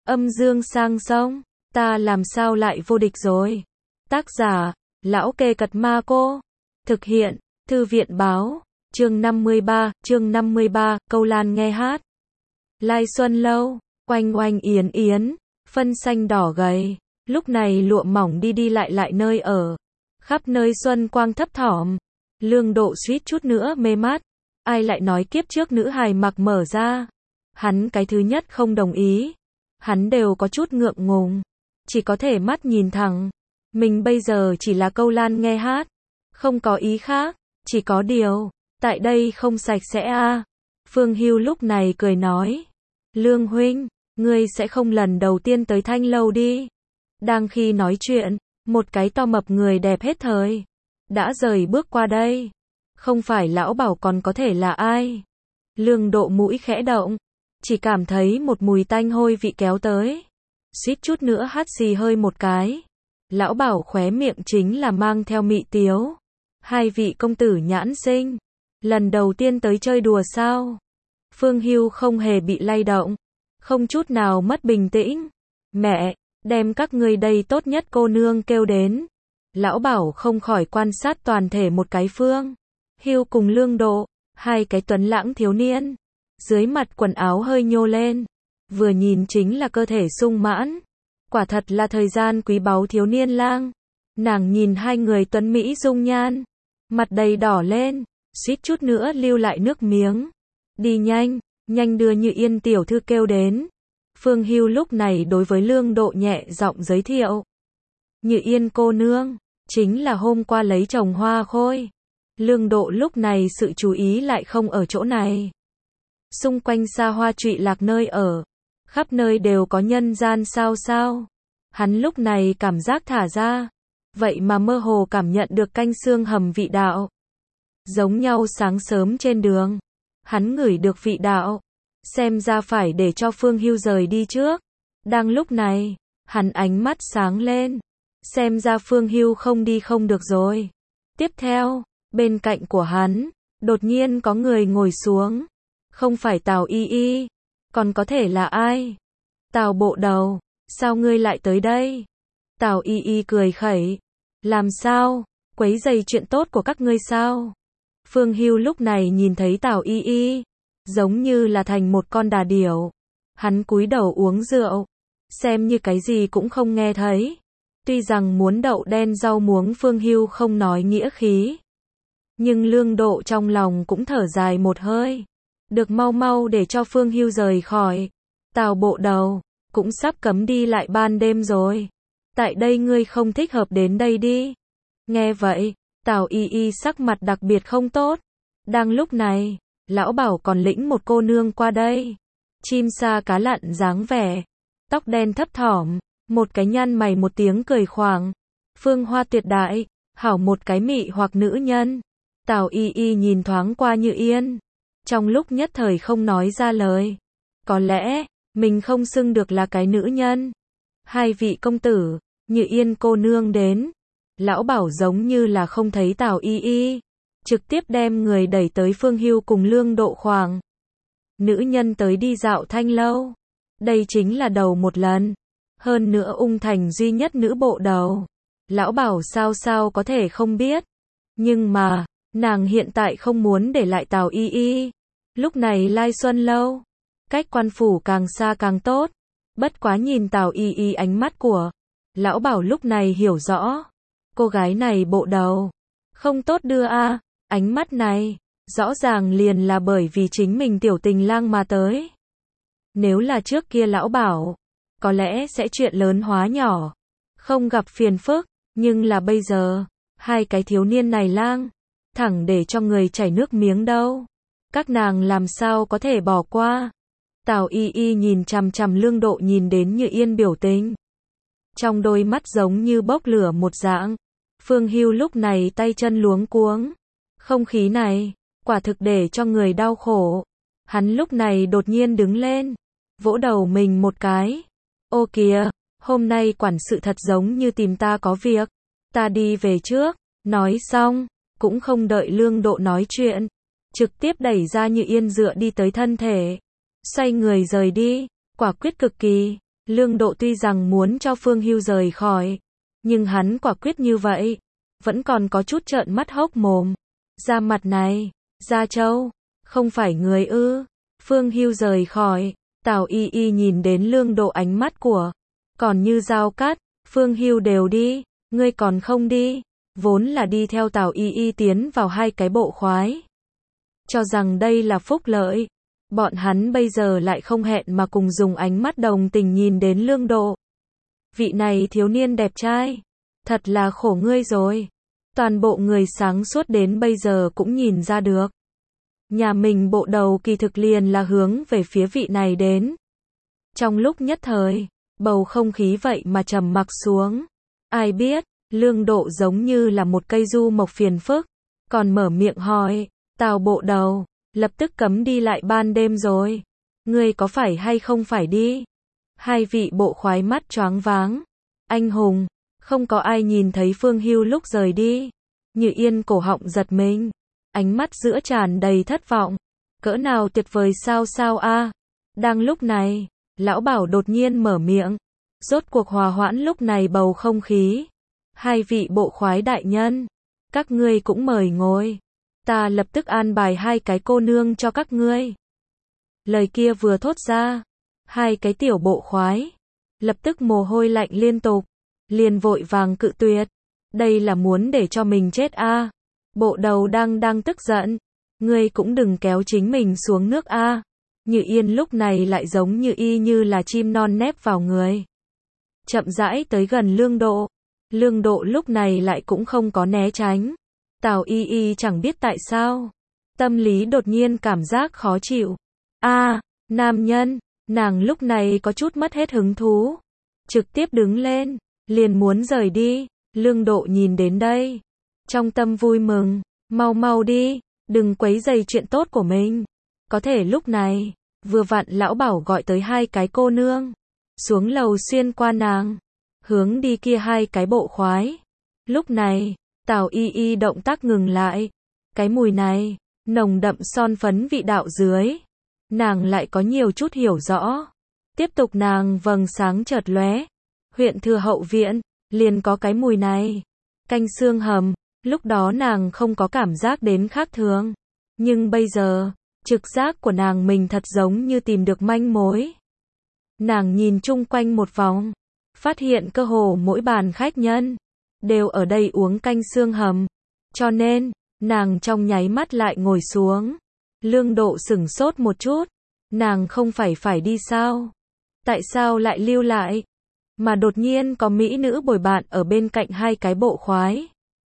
Âm dương sang sông, ta làm sao lại vô địch rồi. Tác giả, Lão Kê Cật Ma Cô. Thực hiện, Thư viện báo, chương 53, Câu Lan nghe hát. Lai Xuân Lâu, oanh oanh yến yến, phân xanh đỏ gầy, lúc này lụa mỏng đi đi lại nơi ở. Khắp nơi xuân quang thấp thỏm, Lương Độ suýt chút nữa mê mắt. Ai lại nói kiếp trước nữ hài mặc mở ra. Hắn cái thứ nhất không đồng ý. Hắn đều có chút ngượng ngùng. Chỉ có thể mắt nhìn thẳng. Mình bây giờ chỉ là Câu Lan nghe hát. Không có ý khác. Chỉ có điều, tại đây không sạch sẽ a. Phương Hưu lúc này cười nói. Lương huynh, ngươi sẽ không lần đầu tiên tới Thanh Lâu đi. Đang khi nói chuyện, một cái to mập người đẹp hết thời. Đã rời bước qua đây. Không phải lão bảo còn có thể là ai. Lương Độ mũi khẽ động. Chỉ cảm thấy một mùi tanh hôi vị kéo tới. Suýt chút nữa hắt xì hơi một cái. Lão bảo khóe miệng chính là mang theo mị tiếu. Hai vị công tử nhãn sinh. Lần đầu tiên tới chơi đùa sao? Phương Hưu không hề bị lay động. Không chút nào mất bình tĩnh. Mẹ, đem các ngươi đây tốt nhất cô nương kêu đến. Lão bảo không khỏi quan sát toàn thể một cái Phương Hưu cùng Lương Độ. Hai cái tuấn lãng thiếu niên. Dưới mặt quần áo hơi nhô lên. Vừa nhìn chính là cơ thể sung mãn. Quả thật là thời gian quý báu thiếu niên lang. Nàng nhìn hai người tuấn mỹ dung nhan. Mặt đầy đỏ lên. Suýt chút nữa lưu lại nước miếng. Đi nhanh, nhanh đưa Như Yên tiểu thư kêu đến. Phương Hưu lúc này đối với Lương Độ nhẹ giọng giới thiệu. Như Yên cô nương, chính là hôm qua lấy chồng Hoa Khôi. Lương Độ lúc này sự chú ý lại không ở chỗ này. Xung quanh xa hoa trụy lạc nơi ở. Khắp nơi đều có nhân gian sao. Hắn lúc này cảm giác thả ra. Vậy mà mơ hồ cảm nhận được canh xương hầm vị đạo. Giống nhau sáng sớm trên đường. Hắn ngửi được vị đạo. Xem ra phải để cho Phương Hưu rời đi trước. Đang lúc này, hắn ánh mắt sáng lên. Xem ra Phương Hưu không đi không được rồi. Tiếp theo, bên cạnh của hắn, đột nhiên có người ngồi xuống. Không phải Tào Y Y. Còn có thể là ai? Tào bộ đầu, sao ngươi lại tới đây? Tào Y Y cười khẩy. Làm sao? Quấy rầy chuyện tốt của các ngươi sao? Phương Hưu lúc này nhìn thấy Tào Y Y, giống như là thành một con đà điểu. Hắn cúi đầu uống rượu, xem như cái gì cũng không nghe thấy. Tuy rằng muốn đậu đen rau muống Phương Hưu không nói nghĩa khí. Nhưng Lương Độ trong lòng cũng thở dài một hơi. Được mau mau để cho Phương Hưu rời khỏi. Tào bộ đầu, cũng sắp cấm đi lại ban đêm rồi. Tại đây ngươi không thích hợp đến đây đi. Nghe vậy, Tào Y Y sắc mặt đặc biệt không tốt. Đang lúc này, lão bảo còn lĩnh một cô nương qua đây. Chim sa cá lặn dáng vẻ. Tóc đen thấp thỏm, một cái nhăn mày một tiếng cười khoàng. Phương hoa tuyệt đại, hảo một cái mị hoặc nữ nhân. Tào Y Y nhìn thoáng qua Như Yên. Trong lúc nhất thời không nói ra lời. Có lẽ, mình không xưng được là cái nữ nhân. Hai vị công tử, Như Yên cô nương đến. Lão bảo giống như là không thấy Tào Y Y. Trực tiếp đem người đẩy tới Phương Hưu cùng Lương Độ khoàng. Nữ nhân tới đi dạo Thanh Lâu. Đây chính là đầu một lần. Hơn nữa Ung Thành duy nhất nữ bộ đầu. Lão bảo sao có thể không biết. Nhưng mà, nàng hiện tại không muốn để lại Tào Y Y. Lúc này Lai Xuân Lâu. Cách quan phủ càng xa càng tốt. Bất quá nhìn Tào Y Y ánh mắt của lão bảo lúc này hiểu rõ. Cô gái này bộ đầu. Không tốt đưa a. Ánh mắt này, rõ ràng liền là bởi vì chính mình tiểu tình lang mà tới. Nếu là trước kia lão bảo, có lẽ sẽ chuyện lớn hóa nhỏ. Không gặp phiền phức. Nhưng là bây giờ, hai cái thiếu niên này lang. Thẳng để cho người chảy nước miếng đâu. Các nàng làm sao có thể bỏ qua. Tào Y Y nhìn chằm chằm Lương Độ nhìn đến Như Yên biểu tình. Trong đôi mắt giống như bốc lửa một dạng. Phương Hưu lúc này tay chân luống cuống. Không khí này, quả thực để cho người đau khổ. Hắn lúc này đột nhiên đứng lên. Vỗ đầu mình một cái. Ô kìa, hôm nay quản sự thật giống như tìm ta có việc. Ta đi về trước. Nói xong, cũng không đợi Lương Độ nói chuyện. Trực tiếp đẩy ra Như Yên dựa đi tới thân thể. Xoay người rời đi, quả quyết cực kỳ. Lương Độ tuy rằng muốn cho Phương Hưu rời khỏi, nhưng hắn quả quyết như vậy, vẫn còn có chút trợn mắt hốc mồm. Ra mặt này, Gia Châu, không phải người ư? Phương Hưu rời khỏi, Tào Y Y nhìn đến Lương Độ ánh mắt của, còn như dao cắt, Phương Hưu đều đi, ngươi còn không đi, vốn là đi theo Tào Y Y tiến vào hai cái bộ khoái. Cho rằng đây là phúc lợi, bọn hắn bây giờ lại không hẹn mà cùng dùng ánh mắt đồng tình nhìn đến Lương Độ. Vị này thiếu niên đẹp trai, thật là khổ ngươi rồi. Toàn bộ người sáng suốt đến bây giờ cũng nhìn ra được. Nhà mình bộ đầu kỳ thực liền là hướng về phía vị này đến. Trong lúc nhất thời, bầu không khí vậy mà trầm mặc xuống. Ai biết, Lương Độ giống như là một cây du mộc phiền phức, còn mở miệng hỏi, Tào bộ đầu, lập tức cấm đi lại ban đêm rồi. Ngươi có phải hay không phải đi? Hai vị bộ khoái mắt choáng váng. Anh hùng, không có ai nhìn thấy Phương Hưu lúc rời đi. Như Yên cổ họng giật mình, ánh mắt giữa tràn đầy thất vọng. Cỡ nào tuyệt vời sao sao a? Đang lúc này, lão Bảo đột nhiên mở miệng, rốt cuộc hòa hoãn lúc này bầu không khí. Hai vị bộ khoái đại nhân, các ngươi cũng mời ngồi. Ta lập tức an bài hai cái cô nương cho các ngươi. Lời kia vừa thốt ra, hai cái tiểu bộ khoái lập tức mồ hôi lạnh liên tục, liền vội vàng cự tuyệt. Đây là muốn để cho mình chết a? Bộ đầu đang tức giận, ngươi cũng đừng kéo chính mình xuống nước a. Như Yên lúc này lại giống như y như là chim non nép vào người. Chậm rãi tới gần Lương Độ. Lương Độ lúc này lại cũng không có né tránh. Tào Y Y chẳng biết tại sao, tâm lý đột nhiên cảm giác khó chịu. A, nam nhân, nàng lúc này có chút mất hết hứng thú, trực tiếp đứng lên, liền muốn rời đi. Lương Độ nhìn đến đây, trong tâm vui mừng, mau mau đi, đừng quấy rầy chuyện tốt của mình. Có thể lúc này, vừa vặn lão Bảo gọi tới hai cái cô nương, xuống lầu xuyên qua nàng, hướng đi kia hai cái bộ khoái. Lúc này, Tào Y Y động tác ngừng lại. Cái mùi này, nồng đậm son phấn vị đạo dưới, nàng lại có nhiều chút hiểu rõ. Tiếp tục nàng vầng sáng chợt lóe. Huyện Thừa hậu viện, liền có cái mùi này. Canh xương hầm, lúc đó nàng không có cảm giác đến khác thường. Nhưng bây giờ, trực giác của nàng mình thật giống như tìm được manh mối. Nàng nhìn chung quanh một vòng, phát hiện cơ hồ mỗi bàn khách nhân đều ở đây uống canh xương hầm. Cho nên, nàng trong nháy mắt lại ngồi xuống. Lương Độ sửng sốt một chút. Nàng không phải đi sao? Tại sao lại lưu lại? Mà đột nhiên có mỹ nữ bồi bạn ở bên cạnh hai cái bộ khoái.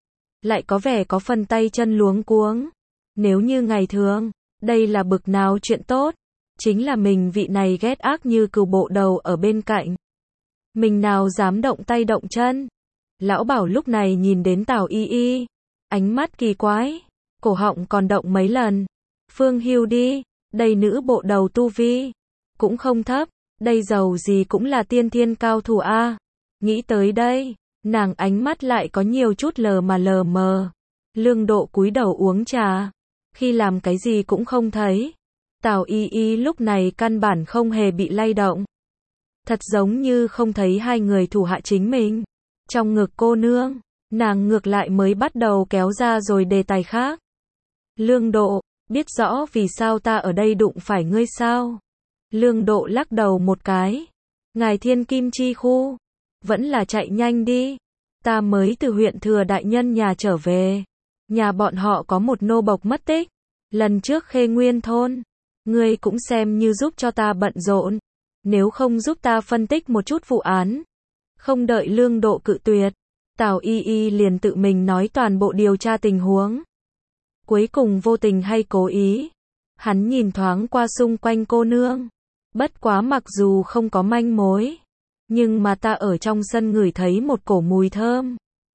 Lại có vẻ có phần tay chân luống cuống. Nếu như ngày thường, đây là bực nào chuyện tốt. Chính là mình vị này ghét ác như cừu bộ đầu ở bên cạnh. Mình nào dám động tay động chân. Lão Bảo lúc này nhìn đến Tào Y Y, ánh mắt kỳ quái, cổ họng còn động mấy lần. Phương Hưu đi, đây nữ bộ đầu tu vi cũng không thấp, đây giàu gì cũng là tiên thiên cao thủ a. Nghĩ tới đây, nàng ánh mắt lại có nhiều chút lờ mờ. Lương Độ cúi đầu uống trà, khi làm cái gì cũng không thấy. Tào Y Y lúc này căn bản không hề bị lay động, thật giống như không thấy hai người thủ hạ chính mình. Trong ngực cô nương, nàng ngược lại mới bắt đầu kéo ra rồi đề tài khác. Lương Độ, biết rõ vì sao ta ở đây đụng phải ngươi sao? Lương Độ lắc đầu một cái. Ngài Thiên Kim Chi Khu, vẫn là chạy nhanh đi. Ta mới từ huyện Thừa đại nhân nhà trở về. Nhà bọn họ có một nô bộc mất tích. Lần trước Khê Nguyên thôn, ngươi cũng xem như giúp cho ta bận rộn. Nếu không giúp ta phân tích một chút vụ án. Không đợi Lương Độ cự tuyệt, Tào Y Y liền tự mình nói toàn bộ điều tra tình huống. Cuối cùng vô tình hay cố ý, hắn nhìn thoáng qua xung quanh cô nương. Bất quá mặc dù không có manh mối, nhưng mà ta ở trong sân ngửi thấy một cổ mùi thơm.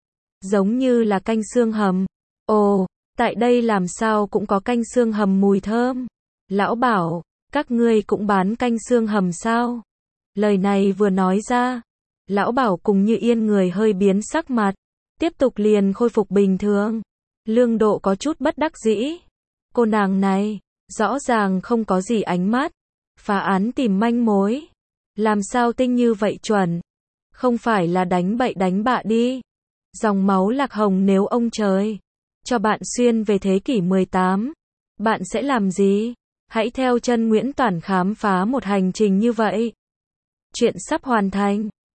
Giống như là canh xương hầm. Ồ, tại đây làm sao cũng có canh xương hầm mùi thơm. Lão Bảo, các ngươi cũng bán canh xương hầm sao? Lời này vừa nói ra, Lão Bảo cùng Như Yên người hơi biến sắc mặt, tiếp tục liền khôi phục bình thường. Lương Độ có chút bất đắc dĩ. Cô nàng này, rõ ràng không có gì ánh mắt, phá án tìm manh mối. Làm sao tinh như vậy chuẩn? Không phải là đánh bậy đánh bạ đi. Dòng máu Lạc Hồng nếu ông trời cho bạn xuyên về thế kỷ 18, bạn sẽ làm gì? Hãy theo chân Nguyễn Toản khám phá một hành trình như vậy. Chuyện sắp hoàn thành.